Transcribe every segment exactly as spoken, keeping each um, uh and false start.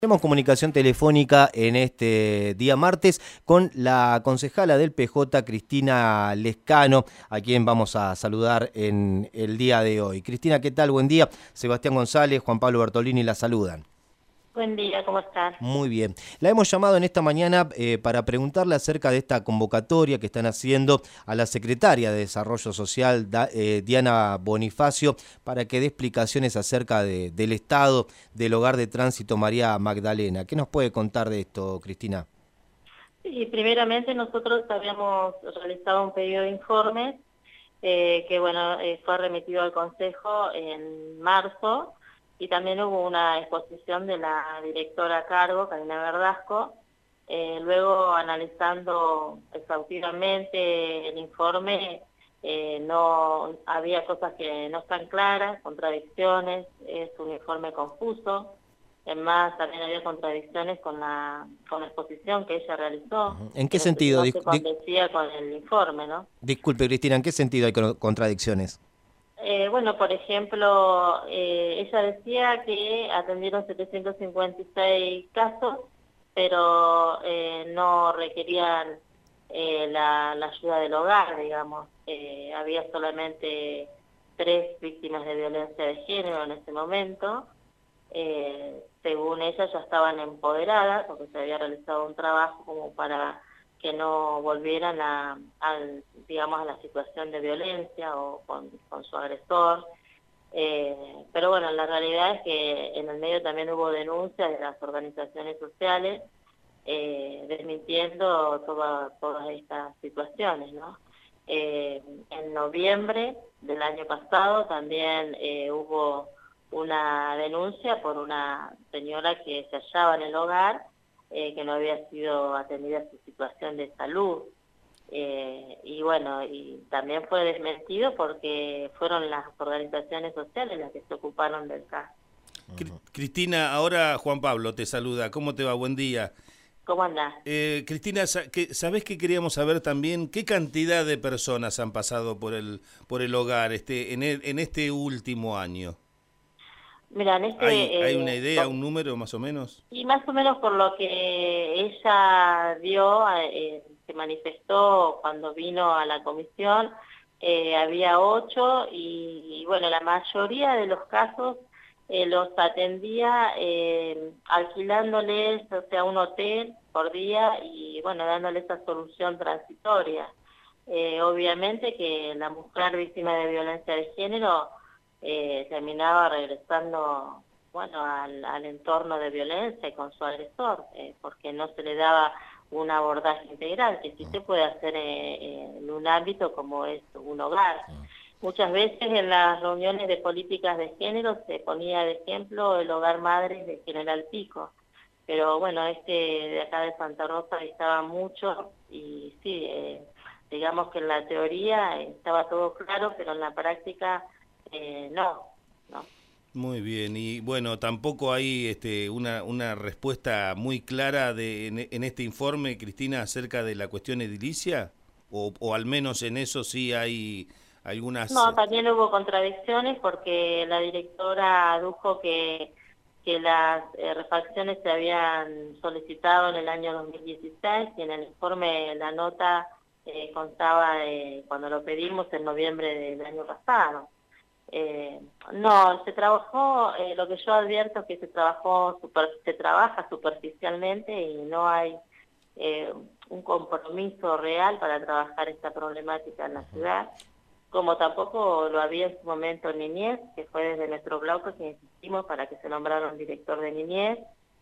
Tenemos comunicación telefónica en este día martes con la concejala del P J, Cristina Lescano, a quien vamos a saludar en el día de hoy. Cristina, ¿qué tal? Buen día. Sebastián González, Juan Pablo Bertolini la saludan. Buen día, ¿cómo estás? Muy bien. La hemos llamado en esta mañana eh, para preguntarle acerca de esta convocatoria que están haciendo a la secretaria de Desarrollo Social, Da- eh, Diana Bonifacio, para que dé explicaciones acerca de- del estado del hogar de tránsito María Magdalena. ¿Qué nos puede contar de esto, Cristina? Sí, primeramente nosotros habíamos realizado un pedido de informes eh, que bueno eh, fue remitido al Consejo en marzo y también hubo una exposición de la directora a cargo, Karina Verdasco. Eh, luego, analizando exhaustivamente el informe, eh, no había cosas que no están claras, contradicciones, es un informe confuso. Además, también había contradicciones con la, con la exposición que ella realizó, Ujú. ¿En qué que no, se sentido? no Dis- se di- condecía con el informe, ¿no? disculpe, Cristina, ¿en qué sentido hay co- contradicciones? Eh, bueno, por ejemplo, eh, ella decía que atendieron setecientos cincuenta y seis casos, pero eh, no requerían eh, la, la ayuda del hogar, digamos. Eh, había solamente tres víctimas de violencia de género en ese momento. Eh, según ella ya estaban empoderadas, porque se había realizado un trabajo como para que no volvieran a, al, digamos, a la situación de violencia o con, con su agresor. Eh, pero bueno, la realidad es que en el medio también hubo denuncias de las organizaciones sociales eh, desmintiendo toda, todas estas situaciones, ¿no? Eh, en noviembre del año pasado también eh, hubo una denuncia por una señora que se hallaba en el hogar, eh, que no había sido atendida su situación de salud. Eh, y bueno, y también fue desmentido porque fueron las organizaciones sociales las que se ocuparon del caso. Cri- Cristina, ahora Juan Pablo te saluda. ¿Cómo te va? Buen día. ¿Cómo andás? Eh, Cristina, sa- que- ¿sabés que queríamos saber también qué cantidad de personas han pasado por el por el hogar este en, el- en este último año? Mira, en ¿Hay, este, hay una eh, idea, un número más o menos? y más o menos por lo que ella dio, eh, se manifestó cuando vino a la comisión, eh, había ocho y, y bueno, la mayoría de los casos eh, los atendía eh, alquilándoles, o sea, un hotel por día y bueno, dándoles esa solución transitoria. Eh, obviamente que la mujer víctima de violencia de género eh, terminaba regresando bueno, al, al entorno de violencia y con su agresor, eh, porque no se le daba un abordaje integral, que sí se puede hacer eh, en un ámbito como es un hogar. Muchas veces en las reuniones de políticas de género se ponía de ejemplo el hogar madre de General Pico, pero bueno, este de acá de Santa Rosa estaba mucho y sí, eh, digamos que en la teoría estaba todo claro, pero en la práctica eh, no, no. Muy bien, y bueno, tampoco hay este, una, una respuesta muy clara de, en, en este informe, Cristina, acerca de la cuestión edilicia, o, o al menos en eso sí hay algunas... No, este, también hubo contradicciones porque la directora adujo que, que las eh, refacciones se habían solicitado en el año dos mil dieciséis y en el informe la nota eh, contaba de cuando lo pedimos en noviembre del año pasado. Eh, no, se trabajó, eh, lo que yo advierto es que se trabajó, super, se trabaja superficialmente y no hay eh, un compromiso real para trabajar esta problemática en la ciudad, como tampoco lo había en su momento en Niñez, que fue desde nuestro bloque que insistimos para que se nombrara un director de Niñez,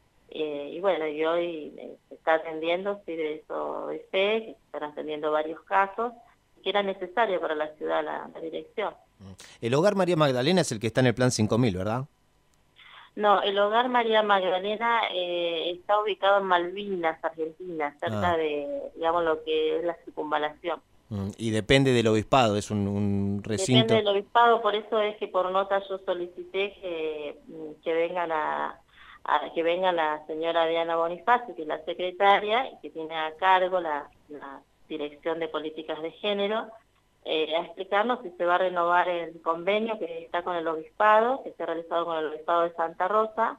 eh, y bueno, y hoy eh, se está atendiendo, sí, de eso de fe, que se están atendiendo varios casos, que era necesario para la ciudad la, la dirección. El hogar María Magdalena es el que está en el plan cinco mil, ¿verdad? No, el hogar María Magdalena eh, está ubicado en Malvinas, Argentina, Ah, cerca de, digamos, lo que es la circunvalación. mm, y depende del obispado, es un, un Depende recinto. del obispado, por eso es que por nota yo solicité que, mm, que vengan a, a- que venga la señora Diana Bonifacio, que es la secretaria y que tiene a cargo la, la Dirección de Políticas de Género, eh, a explicarnos si se va a renovar el convenio que está con el obispado, que se ha realizado con el obispado de Santa Rosa,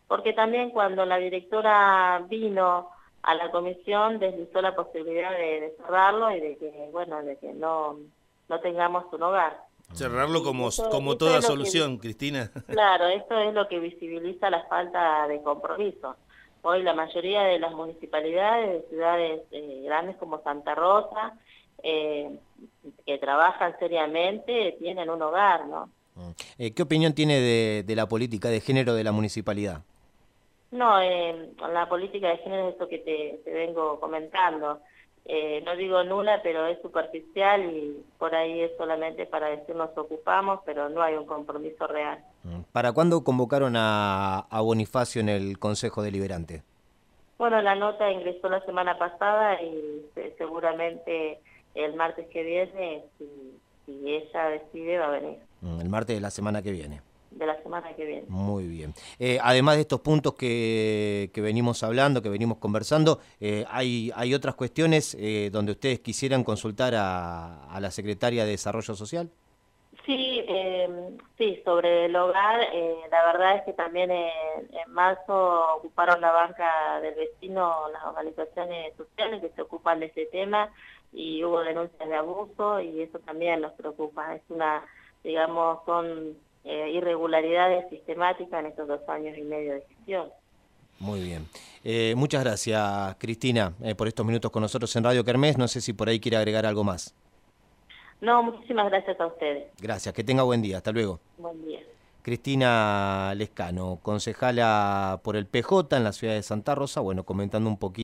porque también cuando la directora vino a la comisión deslizó la posibilidad de, de cerrarlo y de que, bueno, de que no, no tengamos un hogar. Cerrarlo como, Eso- como eso toda es lo solución, que, Cristina. claro, esto es lo que visibiliza la falta de compromiso. Hoy la mayoría de las municipalidades de ciudades eh, grandes como Santa Rosa, eh, que trabajan seriamente, tienen un hogar, ¿no? Eh, ¿Qué opinión tiene de, de la política de género de la municipalidad? No, eh, la política de género es esto que te, te vengo comentando. Eh, no digo nula, pero es superficial y por ahí es solamente para decir nos ocupamos, pero no hay un compromiso real. ¿Para cuándo convocaron a, a Bonifacio en el Consejo Deliberante? Bueno, la nota ingresó la semana pasada y se- seguramente el martes que viene, si, si ella decide, va a venir, El martes de la semana que viene. de la semana que viene. Muy bien. Eh, además de estos puntos que, que venimos hablando, que venimos conversando, eh, hay, hay otras cuestiones eh, donde ustedes quisieran consultar a, a la Secretaria de Desarrollo Social. Sí, eh, sí, sobre el hogar, eh, la verdad es que también en, en marzo ocuparon la banca del vecino las organizaciones sociales que se ocupan de ese tema y hubo denuncias de abuso y eso también nos preocupa. Es una, digamos, son eh, irregularidades sistemáticas en estos dos años y medio de gestión. Muy bien. Eh, muchas gracias, Cristina, eh, por estos minutos con nosotros en Radio Kermés. No sé si por ahí quiere agregar algo más. No, muchísimas gracias a ustedes. Gracias, que tenga buen día. Hasta luego. Buen día. Cristina Lescano, concejala por el P J en la ciudad de Santa Rosa, bueno, comentando un poquito.